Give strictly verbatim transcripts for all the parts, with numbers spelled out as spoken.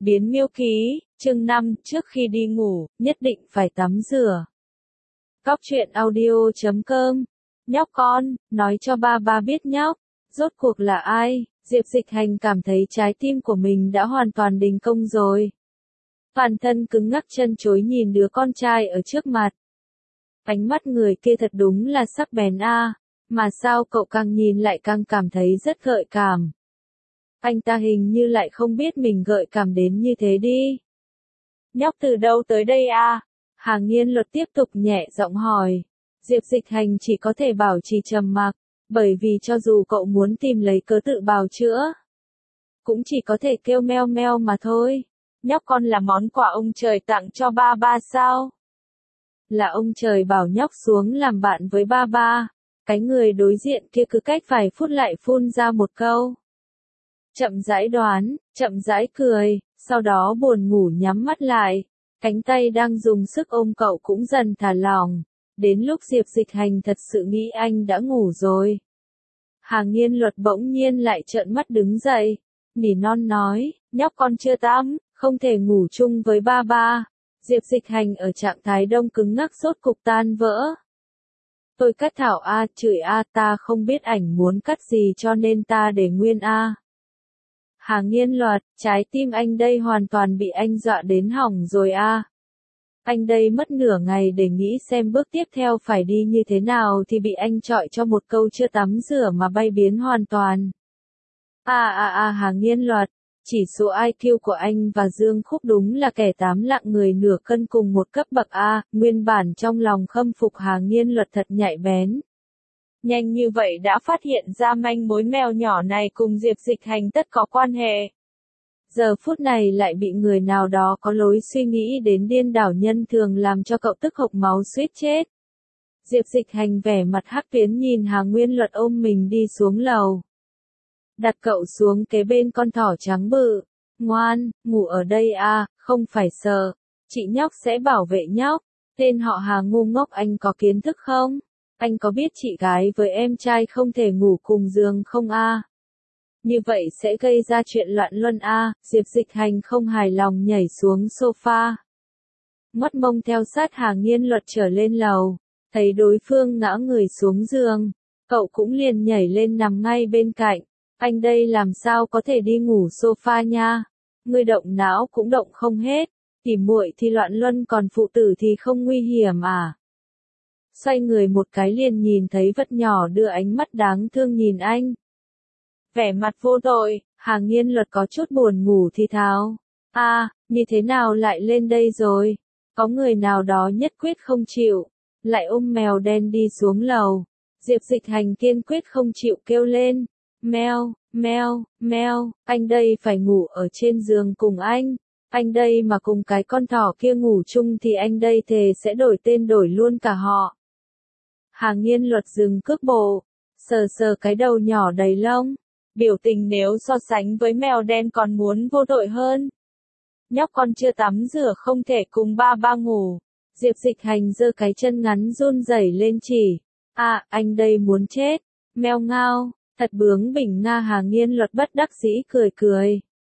Biến miêu ký, chương năm, trước khi đi ngủ, nhất định phải tắm rửa. Cóc truyện audio chấm com. Nhóc con, nói cho ba ba biết nhóc, rốt cuộc là ai? Diệp Dịch Hành cảm thấy trái tim của mình đã hoàn toàn đình công rồi. Toàn thân cứng ngắc chân chối nhìn đứa con trai ở trước mặt. Ánh mắt người kia thật đúng là sắc bén a, mà sao cậu càng nhìn lại càng cảm thấy rất gợi cảm. Anh ta hình như lại không biết mình gợi cảm đến như thế đi. Nhóc từ đâu tới đây a? Hà Nghiên Luật tiếp tục nhẹ giọng hỏi. Diệp Dịch Hành chỉ có thể bảo trì trầm mặc, bởi vì cho dù cậu muốn tìm lấy cớ tự bào chữa, cũng chỉ có thể kêu meo meo mà thôi. Nhóc con là món quà ông trời tặng cho ba ba sao? Là ông trời bảo nhóc xuống làm bạn với ba ba. Cái người đối diện kia cứ cách vài phút lại phun ra một câu. Chậm rãi đoán, chậm rãi cười, sau đó buồn ngủ nhắm mắt lại. Cánh tay đang dùng sức ôm cậu cũng dần thả lỏng. Đến lúc Diệp Dịch Hành thật sự nghĩ anh đã ngủ rồi. Hà Nghiên Luật bỗng nhiên lại trợn mắt đứng dậy. Nỉ non nói, nhóc con chưa tắm, không thể ngủ chung với ba ba. Diệp Dịch Hành ở trạng thái đông cứng ngắc rốt cục tan vỡ. Tôi cắt thảo a, chửi a, ta không biết ảnh muốn cắt gì cho nên ta để nguyên a. Hà Nghiên Luật, trái tim anh đây hoàn toàn bị anh dọa đến hỏng rồi a. Anh đây mất nửa ngày để nghĩ xem bước tiếp theo phải đi như thế nào thì bị anh chọi cho một câu chưa tắm rửa mà bay biến hoàn toàn. A a a Hà Nghiên Luật, chỉ số i kiu của anh và Dương Khúc đúng là kẻ tám lạng người nửa cân cùng một cấp bậc a, nguyên bản trong lòng khâm phục Hà Nghiên Luật thật nhạy bén. Nhanh như vậy đã phát hiện ra manh mối mèo nhỏ này cùng Diệp Dịch Hành tất có quan hệ. Giờ phút này lại bị người nào đó có lối suy nghĩ đến điên đảo nhân thường làm cho cậu tức hộc máu suýt chết. Diệp Dịch Hành vẻ mặt hắc tuyến nhìn Hà Nghiên Luật ôm mình đi xuống lầu. Đặt cậu xuống kế bên con thỏ trắng bự. Ngoan, ngủ ở đây a, không phải sợ. Chị nhóc sẽ bảo vệ nhóc. Tên họ Hà ngu ngốc, anh có kiến thức không? Anh có biết chị gái với em trai không thể ngủ cùng giường không a? Như vậy sẽ gây ra chuyện loạn luân a. Diệp Dịch Hành không hài lòng nhảy xuống sofa. Ngoắt mông theo sát Hà Nghiên Luật trở lên lầu. Thấy đối phương ngã người xuống giường, cậu cũng liền nhảy lên nằm ngay bên cạnh. Anh đây làm sao có thể đi ngủ sofa nha? Ngươi động não cũng động không hết. Tỉ muội thì loạn luân còn phụ tử thì không nguy hiểm à? Xoay người một cái liền nhìn thấy vật nhỏ đưa ánh mắt đáng thương nhìn anh. Vẻ mặt vô tội, Hà Nghiên Luật có chút buồn ngủ thì thào. A, à, như thế nào lại lên đây rồi? Có người nào đó nhất quyết không chịu, lại ôm mèo đen đi xuống lầu. Diệp Dịch Hành kiên quyết không chịu kêu lên. Meo, meo, meo, anh đây phải ngủ ở trên giường cùng anh. Anh đây mà cùng cái con thỏ kia ngủ chung thì anh đây thề sẽ đổi tên đổi luôn cả họ. Hà Nghiên Luật dừng cước bộ, sờ sờ cái đầu nhỏ đầy lông. Biểu tình nếu so sánh với mèo đen còn muốn vô tội hơn. Nhóc con chưa tắm rửa không thể cùng ba ba ngủ. Diệp Dịch Hành giơ cái chân ngắn run rẩy lên chỉ. À, anh đây muốn chết. Meo ngao, thật bướng bỉnh nga. Hà Nghiên Luật bất đắc dĩ cười cười.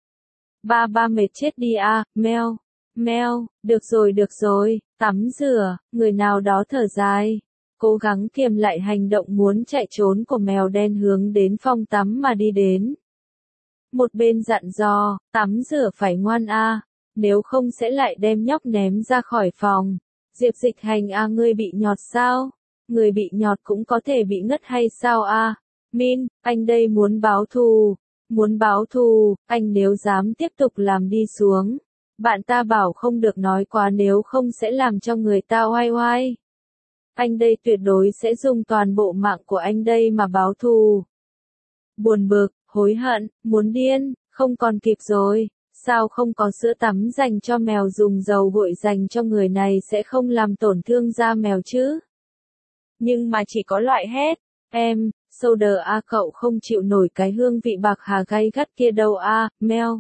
Ba ba mệt chết đi a, à, meo, meo, được rồi được rồi, tắm rửa, người nào đó thở dài. Cố gắng kiềm lại hành động muốn chạy trốn của mèo đen hướng đến phòng tắm mà đi đến. Một bên dặn dò, tắm rửa phải ngoan a, à, nếu không sẽ lại đem nhóc ném ra khỏi phòng. Diệp Dịch Hành a, à, ngươi bị nhọt sao? Người bị nhọt cũng có thể bị ngất hay sao a? À? Min, anh đây muốn báo thù, muốn báo thù, anh nếu dám tiếp tục làm đi xuống. Bạn ta bảo không được nói quá nếu không sẽ làm cho người ta oai oai. Anh đây tuyệt đối sẽ dùng toàn bộ mạng của anh đây mà báo thù. Buồn bực, hối hận, muốn điên, không còn kịp rồi. Sao không có sữa tắm dành cho mèo, dùng dầu gội dành cho người này sẽ không làm tổn thương da mèo chứ? Nhưng mà chỉ có loại hết. Em, soda a, cậu không chịu nổi cái hương vị bạc hà gay gắt kia đâu a, à, meo.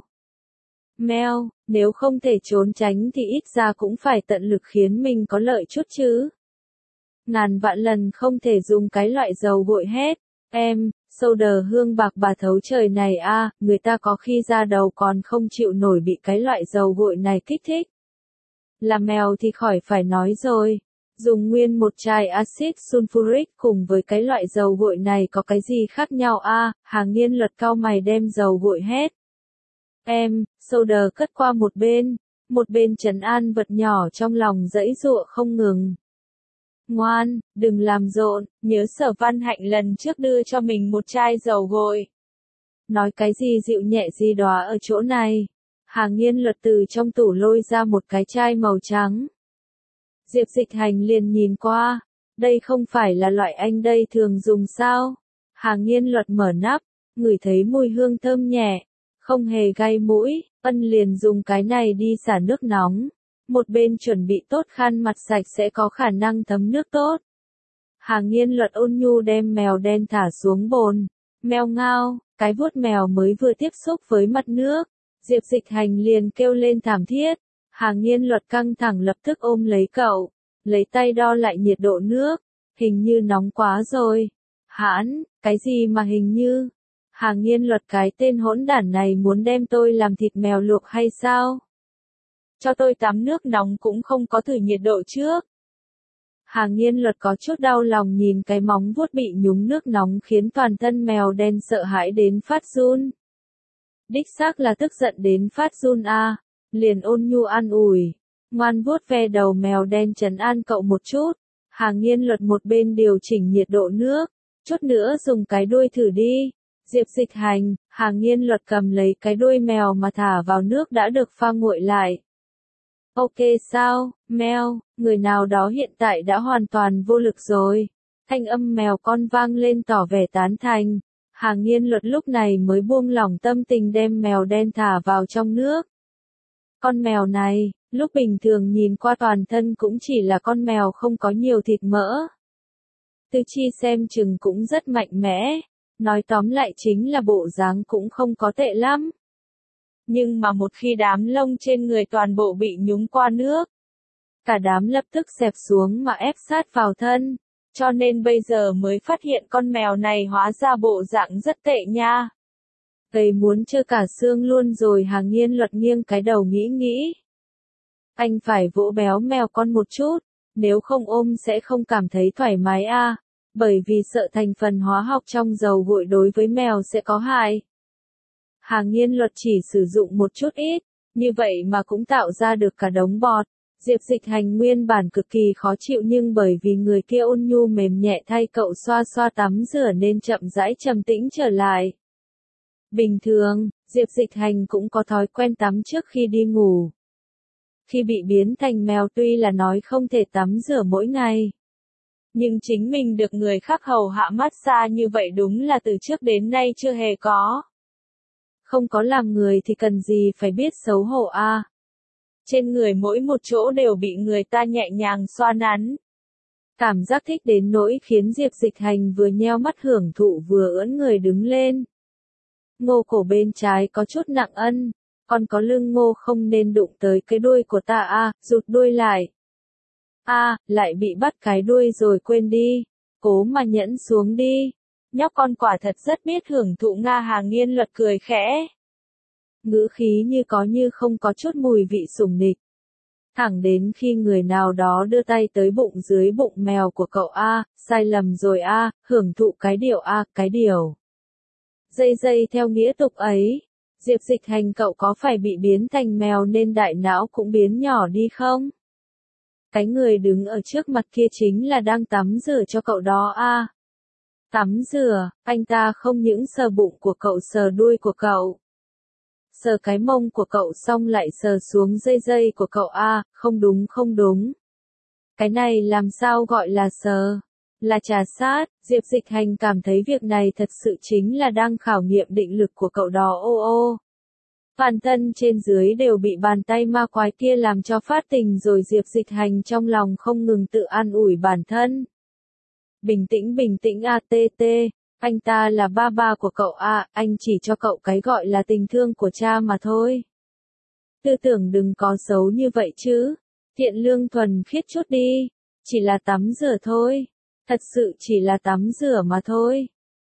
Meo, nếu không thể trốn tránh thì ít ra cũng phải tận lực khiến mình có lợi chút chứ. Ngàn vạn lần không thể dùng cái loại dầu gội hết. Em, Soda hương bạc bà thấu trời này a, người ta có khi da đầu còn không chịu nổi bị cái loại dầu gội này kích thích. Là mèo thì khỏi phải nói rồi. Dùng nguyên một chai axit sulfuric cùng với cái loại dầu gội này có cái gì khác nhau a? Hàng Nghiên Luật cau mày đem dầu gội hết. Em, Soda cất qua một bên, một bên trấn an vật nhỏ trong lòng giãy giụa không ngừng. Ngoan, đừng làm rộn, nhớ Sở Văn Hạnh lần trước đưa cho mình một chai dầu gội. Nói cái gì dịu nhẹ gì đó ở chỗ này. Hàng Nghiên Luật từ trong tủ lôi ra một cái chai màu trắng. Diệp Dịch Hành liền nhìn qua, đây không phải là loại anh đây thường dùng sao? Hàng Nghiên Luật mở nắp, ngửi thấy mùi hương thơm nhẹ, không hề gai mũi, ân liền dùng cái này đi xả nước nóng. Một bên chuẩn bị tốt khăn mặt sạch sẽ có khả năng thấm nước tốt. Hàng Nghiên Luật ôn nhu đem mèo đen thả xuống bồn. Mèo ngao, cái vuốt mèo mới vừa tiếp xúc với mặt nước. Diệp Dịch Hành liền kêu lên thảm thiết. Hàng Nghiên Luật căng thẳng lập tức ôm lấy cậu, lấy tay đo lại nhiệt độ nước. Hình như nóng quá rồi. Hãn, cái gì mà hình như? Hàng Nghiên Luật cái tên hỗn đản này muốn đem tôi làm thịt mèo luộc hay sao? Cho tôi tắm nước nóng cũng không có thử nhiệt độ trước. Hàng Nghiên Luật có chút đau lòng nhìn cái móng vuốt bị nhúng nước nóng khiến toàn thân mèo đen sợ hãi đến phát run. Đích xác là tức giận đến phát run a, liền ôn nhu an ủi, ngoan vuốt ve đầu mèo đen trấn an cậu một chút. Hàng Nghiên Luật một bên điều chỉnh nhiệt độ nước, chút nữa dùng cái đuôi thử đi. Diệp Dịch Hành, Hàng Nghiên Luật cầm lấy cái đuôi mèo mà thả vào nước đã được pha nguội lại. Ok sao, mèo, người nào đó hiện tại đã hoàn toàn vô lực rồi. Thanh âm mèo con vang lên tỏ vẻ tán thành. Hàng Nghiên Luật lúc này mới buông lỏng tâm tình đem mèo đen thả vào trong nước. Con mèo này, lúc bình thường nhìn qua toàn thân cũng chỉ là con mèo không có nhiều thịt mỡ. Tư chi xem chừng cũng rất mạnh mẽ. Nói tóm lại chính là bộ dáng cũng không có tệ lắm. Nhưng mà một khi đám lông trên người toàn bộ bị nhúng qua nước, cả đám lập tức xẹp xuống mà ép sát vào thân. Cho nên bây giờ mới phát hiện con mèo này hóa ra bộ dạng rất tệ nha. Gầy muốn trơ cả xương luôn rồi. Hàng Nghiên Luật nghiêng cái đầu nghĩ nghĩ. Anh phải vỗ béo mèo con một chút, nếu không ôm sẽ không cảm thấy thoải mái a. Bởi vì sợ thành phần hóa học trong dầu gội đối với mèo sẽ có hại. Hàng Nghiên Luật chỉ sử dụng một chút ít, như vậy mà cũng tạo ra được cả đống bọt. Diệp Dịch Hành nguyên bản cực kỳ khó chịu nhưng bởi vì người kia ôn nhu mềm nhẹ thay cậu xoa xoa tắm rửa nên chậm rãi trầm tĩnh trở lại. Bình thường, Diệp Dịch Hành cũng có thói quen tắm trước khi đi ngủ. Khi bị biến thành mèo tuy là nói không thể tắm rửa mỗi ngày, nhưng chính mình được người khác hầu hạ massage như vậy đúng là từ trước đến nay chưa hề có. Không có làm người thì cần gì phải biết xấu hổ a. Trên người mỗi một chỗ đều bị người ta nhẹ nhàng xoa nắn. Cảm giác thích đến nỗi khiến Diệp Dịch Hành vừa nheo mắt hưởng thụ vừa ưỡn người đứng lên. Ngô cổ bên trái có chút nặng ân, còn có lưng ngô không nên đụng tới cái đuôi của ta a, rụt đuôi lại. A, lại bị bắt cái đuôi rồi quên đi, cố mà nhẫn xuống đi. Nhóc con quả thật rất biết hưởng thụ nga. Hàng Nghiên Luật cười khẽ. Ngữ khí như có như không có chút mùi vị sủng nịch. Thẳng đến khi người nào đó đưa tay tới bụng dưới bụng mèo của cậu a, sai lầm rồi a, hưởng thụ cái điều a, cái điều. Dây dây theo nghĩa tục ấy, Diệp Dịch Hành cậu có phải bị biến thành mèo nên đại não cũng biến nhỏ đi không? Cái người đứng ở trước mặt kia chính là đang tắm rửa cho cậu đó a. Tắm rửa, anh ta không những sờ bụng của cậu sờ đuôi của cậu. Sờ cái mông của cậu xong lại sờ xuống dây dây của cậu a, không đúng không đúng. Cái này làm sao gọi là sờ? Là trà sát. Diệp Dịch Hành cảm thấy việc này thật sự chính là đang khảo nghiệm định lực của cậu đó ô ô. Toàn thân trên dưới đều bị bàn tay ma quái kia làm cho phát tình rồi. Diệp Dịch Hành trong lòng không ngừng tự an ủi bản thân. Bình tĩnh bình tĩnh a tê tê, anh ta là ba ba của cậu a, anh chỉ cho cậu cái gọi là tình thương của cha mà thôi. Tư tưởng đừng có xấu như vậy chứ, thiện lương thuần khiết chút đi, chỉ là tắm rửa thôi, thật sự chỉ là tắm rửa mà thôi.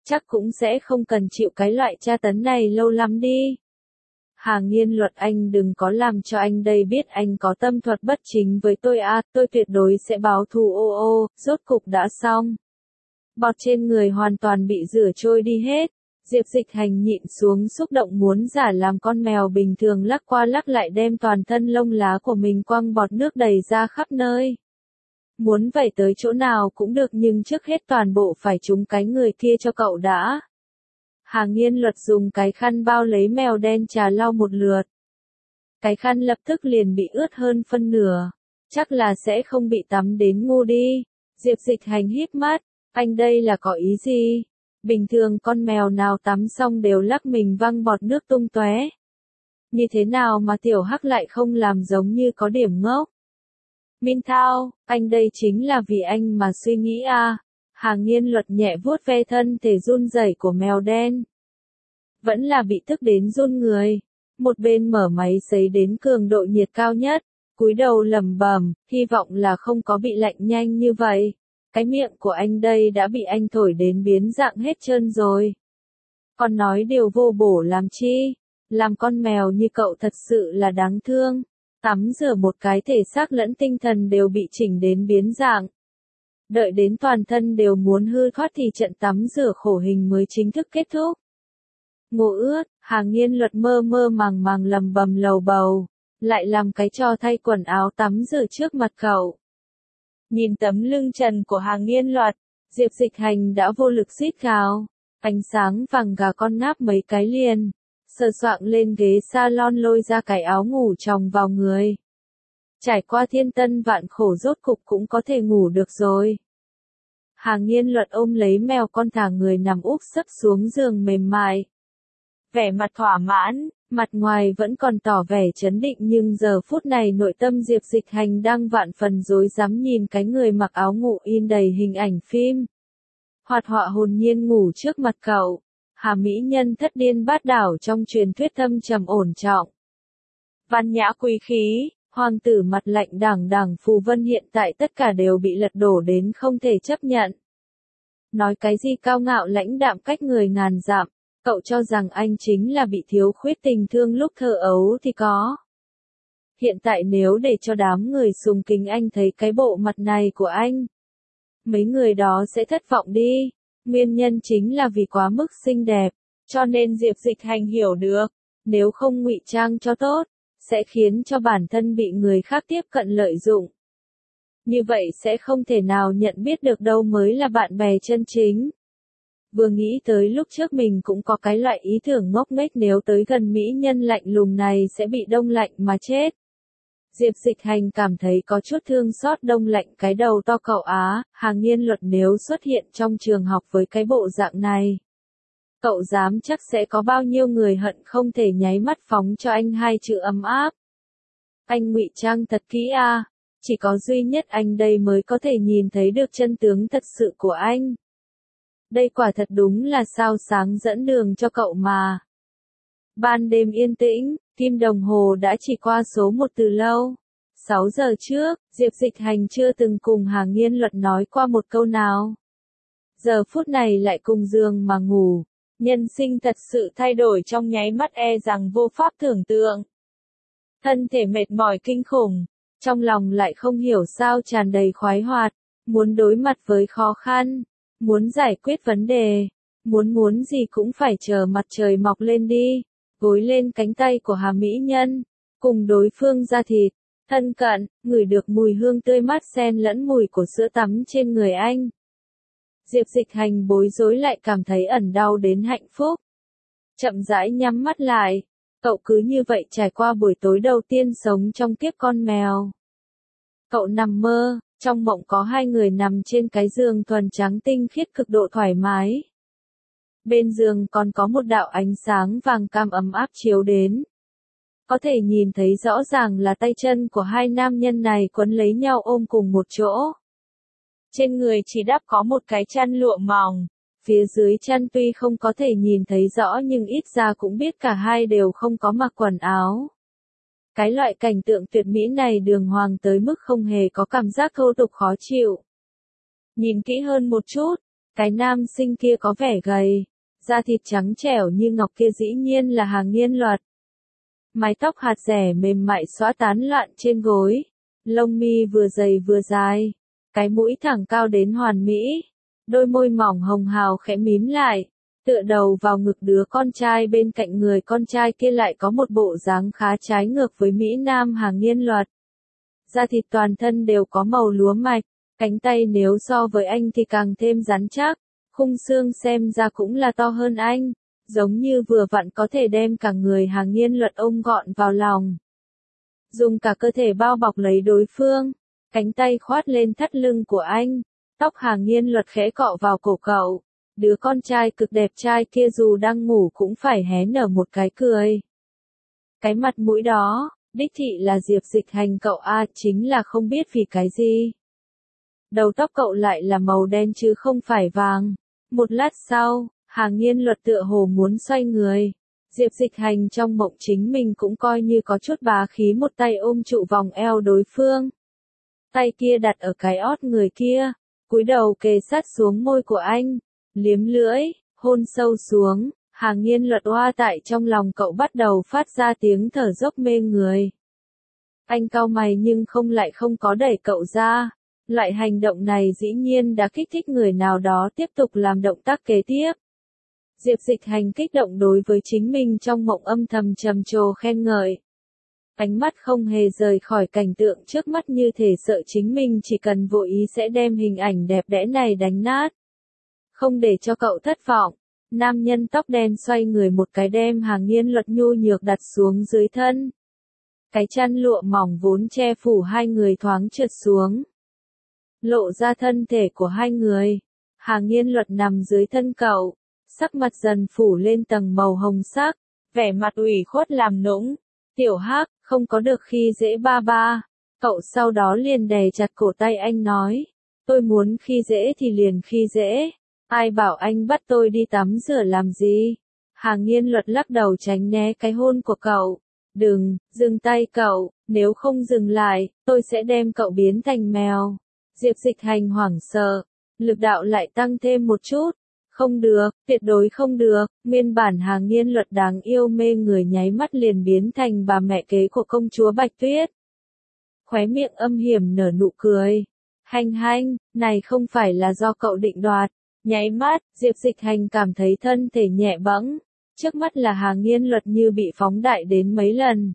chắc cũng sẽ không cần chịu cái loại tra tấn này lâu lắm đi. Hà Nghiên Luật, anh đừng có làm cho anh đây biết anh có tâm thuật bất chính với tôi à, tôi tuyệt đối sẽ báo thù. Ô ô, rốt cục đã xong. Bọt trên người hoàn toàn bị rửa trôi đi hết. Diệp Dịch Hành nhịn xuống xúc động muốn giả làm con mèo bình thường lắc qua lắc lại đem toàn thân lông lá của mình quăng bọt nước đầy ra khắp nơi. Muốn vẩy tới chỗ nào cũng được nhưng trước hết toàn bộ phải trúng cái người kia cho cậu đã. Hà Nghiên Luật dùng cái khăn bao lấy mèo đen trà lau một lượt. Cái khăn lập tức liền bị ướt hơn phân nửa. Chắc là sẽ không bị tắm đến ngu đi. Diệp Dịch Hành híp mắt, anh đây là có ý gì? Bình thường con mèo nào tắm xong đều lắc mình văng bọt nước tung tóe. Như thế nào mà tiểu hắc lại không làm giống như có điểm ngốc? Minh Thao, anh đây chính là vì anh mà suy nghĩ à? Hà Nghiên Luật nhẹ vuốt ve thân thể run rẩy của mèo đen. Vẫn là bị tức đến run người. Một bên mở máy sấy đến cường độ nhiệt cao nhất, cúi đầu lẩm bẩm, hy vọng là không có bị lạnh nhanh như vậy. Cái miệng của anh đây đã bị anh thổi đến biến dạng hết trơn rồi. Còn nói điều vô bổ làm chi? Làm con mèo như cậu thật sự là đáng thương. Tắm rửa một cái thể xác lẫn tinh thần đều bị chỉnh đến biến dạng. Đợi đến toàn thân đều muốn hư thoát thì trận tắm rửa khổ hình mới chính thức kết thúc. Ngủ ướt, Hà Nghiên Luật mơ mơ màng màng lầm bầm lầu bầu, lại làm cái trò thay quần áo tắm rửa trước mặt cậu. Nhìn tấm lưng trần của Hà Nghiên Luật, Diệp Dịch Hành đã vô lực rít gào, ánh sáng vàng gà con ngáp mấy cái liền, sờ soạng lên ghế salon lôi ra cái áo ngủ tròng vào người. Trải qua thiên tân vạn khổ rốt cục cũng có thể ngủ được rồi. Hà Nghiên Luật ôm lấy mèo con thả người nằm úp sấp xuống giường mềm mại. Vẻ mặt thỏa mãn, mặt ngoài vẫn còn tỏ vẻ chấn định nhưng giờ phút này nội tâm Diệp Dịch Hành đang vạn phần rối rắm nhìn cái người mặc áo ngủ in đầy hình ảnh phim. Hoạt họa hồn nhiên ngủ trước mặt cậu. Hà mỹ nhân thất điên bát đảo trong truyền thuyết thâm trầm ổn trọng. Văn nhã quý khí, hoàng tử mặt lạnh đảng đảng phù vân hiện tại tất cả đều bị lật đổ đến không thể chấp nhận. Nói cái gì cao ngạo lãnh đạm cách người ngàn dặm, cậu cho rằng anh chính là bị thiếu khuyết tình thương lúc thơ ấu thì có. Hiện tại nếu để cho đám người sùng kính anh thấy cái bộ mặt này của anh, mấy người đó sẽ thất vọng đi. Nguyên nhân chính là vì quá mức xinh đẹp, cho nên Diệp Dịch Hành hiểu được, nếu không ngụy trang cho tốt, sẽ khiến cho bản thân bị người khác tiếp cận lợi dụng. Như vậy sẽ không thể nào nhận biết được đâu mới là bạn bè chân chính. Vừa nghĩ tới lúc trước mình cũng có cái loại ý tưởng ngốc nghếch nếu tới gần mỹ nhân lạnh lùng này sẽ bị đông lạnh mà chết. Diệp Dịch Hành cảm thấy có chút thương xót đông lạnh cái đầu to cậu á, Hà Nghiên Luật nếu xuất hiện trong trường học với cái bộ dạng này. Cậu dám chắc sẽ có bao nhiêu người hận không thể nháy mắt phóng cho anh hai chữ ấm áp. Anh ngụy trang thật kỹ à, chỉ có duy nhất anh đây mới có thể nhìn thấy được chân tướng thật sự của anh. Đây quả thật đúng là sao sáng dẫn đường cho cậu mà. Ban đêm yên tĩnh, kim đồng hồ đã chỉ qua số một từ lâu. sáu giờ trước, Diệp Dịch Hành chưa từng cùng Hà Nghiên Luật nói qua một câu nào. Giờ phút này lại cùng giường mà ngủ. Nhân sinh thật sự thay đổi trong nháy mắt e rằng vô pháp tưởng tượng. Thân thể mệt mỏi kinh khủng, trong lòng lại không hiểu sao tràn đầy khoái hoạt, muốn đối mặt với khó khăn, muốn giải quyết vấn đề, muốn muốn gì cũng phải chờ mặt trời mọc lên đi, gối lên cánh tay của Hà mỹ nhân, cùng đối phương ra thịt, thân cận, ngửi được mùi hương tươi mát xen lẫn mùi của sữa tắm trên người anh. Diệp Dịch Hành bối rối lại cảm thấy ẩn đau đến hạnh phúc. Chậm rãi nhắm mắt lại, cậu cứ như vậy trải qua buổi tối đầu tiên sống trong kiếp con mèo. Cậu nằm mơ, trong mộng có hai người nằm trên cái giường thuần trắng tinh khiết cực độ thoải mái. Bên giường còn có một đạo ánh sáng vàng cam ấm áp chiếu đến. Có thể nhìn thấy rõ ràng là tay chân của hai nam nhân này quấn lấy nhau ôm cùng một chỗ. Trên người chỉ đắp có một cái chăn lụa mỏng, phía dưới chăn tuy không có thể nhìn thấy rõ nhưng ít ra cũng biết cả hai đều không có mặc quần áo. Cái loại cảnh tượng tuyệt mỹ này đường hoàng tới mức không hề có cảm giác thô tục khó chịu. Nhìn kỹ hơn một chút, Cái nam sinh kia có vẻ gầy, da thịt trắng trẻo như ngọc kia dĩ nhiên là Hà Nghiên Luật. Mái tóc hạt rẻ mềm mại xõa tán loạn trên gối, lông mi vừa dày vừa dài, cái mũi thẳng cao đến hoàn mỹ, đôi môi mỏng hồng hào khẽ mím lại, tựa đầu vào ngực đứa con trai bên cạnh người con trai kia lại có một bộ dáng khá trái ngược với Mỹ Nam Hà Nghiên Luật. Da thịt toàn thân đều có màu lúa mạch, cánh tay nếu so với anh thì càng thêm rắn chắc, khung xương xem ra cũng là to hơn anh, giống như vừa vặn có thể đem cả người Hà Nghiên Luật ôm gọn vào lòng. Dùng cả cơ thể bao bọc lấy đối phương, cánh tay khoát lên thắt lưng của anh, tóc Hà Nghiên Luật khẽ cọ vào cổ cậu. Đứa con trai cực đẹp trai kia dù đang ngủ cũng phải hé nở một cái cười. Cái mặt mũi đó, đích thị là Diệp Dịch Hành cậu a, chính là không biết vì cái gì. Đầu tóc cậu lại là màu đen chứ không phải vàng. Một lát sau, Hà Nghiên Luật tựa hồ muốn xoay người. Diệp Dịch Hành trong mộng chính mình cũng coi như có chút bá khí, một tay ôm trụ vòng eo đối phương. Tay kia đặt ở cái ót người kia, cúi đầu kề sát xuống môi của anh, liếm lưỡi, hôn sâu xuống. Hà Nghiên Luật oa tại trong lòng cậu bắt đầu phát ra tiếng thở dốc mê người. Anh cau mày nhưng không lại không có đẩy cậu ra. Loại hành động này dĩ nhiên đã kích thích người nào đó tiếp tục làm động tác kế tiếp. Diệp Dịch Hành kích động đối với chính mình trong mộng âm thầm trầm trồ khen ngợi. Ánh mắt không hề rời khỏi cảnh tượng trước mắt, như thể sợ chính mình chỉ cần vô ý sẽ đem hình ảnh đẹp đẽ này đánh nát. Không để cho cậu thất vọng, nam nhân tóc đen xoay người một cái đem Hà Nghiên Luật nhu nhược đặt xuống dưới thân. Cái chăn lụa mỏng vốn che phủ hai người thoáng trượt xuống, lộ ra thân thể của hai người. Hà Nghiên Luật nằm dưới thân cậu, sắc mặt dần phủ lên tầng màu hồng sắc, vẻ mặt ủy khuất làm nũng. Tiểu Hắc, không có được khi dễ ba ba. Cậu sau đó liền đè chặt cổ tay anh nói, tôi muốn khi dễ thì liền khi dễ. Ai bảo anh bắt tôi đi tắm rửa làm gì? Hà Nghiên Luật lắc đầu tránh né cái hôn của cậu. Đừng, dừng tay cậu, nếu không dừng lại, tôi sẽ đem cậu biến thành mèo. Diệp Dịch Hành hoảng sợ, lực đạo lại tăng thêm một chút. Không được, tuyệt đối không được. Nguyên bản Hà Nghiên Luật đáng yêu mê người nháy mắt liền biến thành bà mẹ kế của công chúa Bạch Tuyết. Khóe miệng âm hiểm nở nụ cười. Hành hành, này không phải là do cậu định đoạt. Nháy mắt, Diệp Dịch Hành cảm thấy thân thể nhẹ bẫng, trước mắt là Hà Nghiên Luật như bị phóng đại đến mấy lần.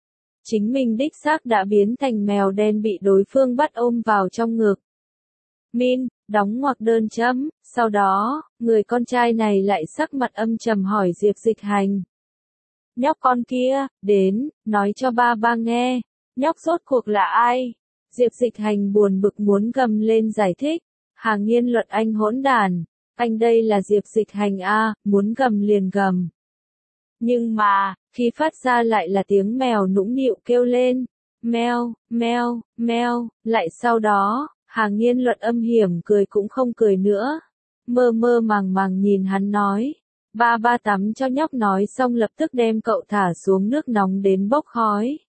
Chính mình đích xác đã biến thành mèo đen bị đối phương bắt ôm vào trong ngực. Min, đóng ngoặc đơn chấm, sau đó, người con trai này lại sắc mặt âm trầm hỏi Diệp Dịch Hành. Nhóc con kia, đến, nói cho ba ba nghe, nhóc rốt cuộc là ai? Diệp Dịch Hành buồn bực muốn gầm lên giải thích. Hà Nghiên Luật anh hỗn đản, anh đây là Diệp Dịch Hành a, muốn gầm liền gầm. Nhưng mà, khi phát ra lại là tiếng mèo nũng nịu kêu lên, meo, meo, meo, lại sau đó, Hà Nghiên Luật âm hiểm cười cũng không cười nữa, mơ mơ màng màng nhìn hắn nói, ba ba tắm cho nhóc, nói xong lập tức đem cậu thả xuống nước nóng đến bốc khói.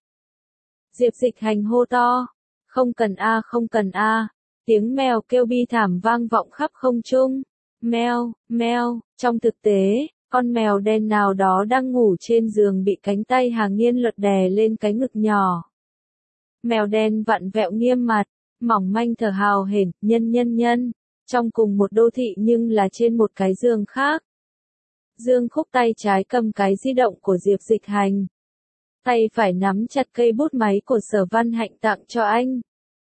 Diệp Dịch Hành hô to, không cần a, không cần a. Tiếng mèo kêu bi thảm vang vọng khắp không trung. Meo, meo, trong thực tế, con mèo đen nào đó đang ngủ trên giường bị cánh tay Hà Nghiên Luật đè lên cái ngực nhỏ. Mèo đen vặn vẹo nghiêm mặt, mỏng manh thở hào hển, nhân nhân nhân, trong cùng một đô thị nhưng là trên một cái giường khác. Dương Khúc tay trái cầm cái di động của Diệp Dịch Hành. Tay phải nắm chặt cây bút máy của Sở Văn Hạnh tặng cho anh.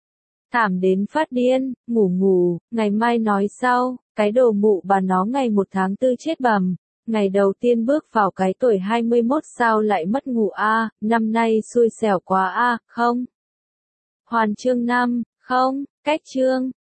Thảm đến phát điên, ngủ ngủ, ngày mai nói sau, cái đồ mụ bà nó ngày một tháng tư chết bầm, ngày đầu tiên bước vào cái tuổi hai mươi mốt sao lại mất ngủ a, năm nay xui xẻo quá a, không. Hoàn chương năm, không, cách chương.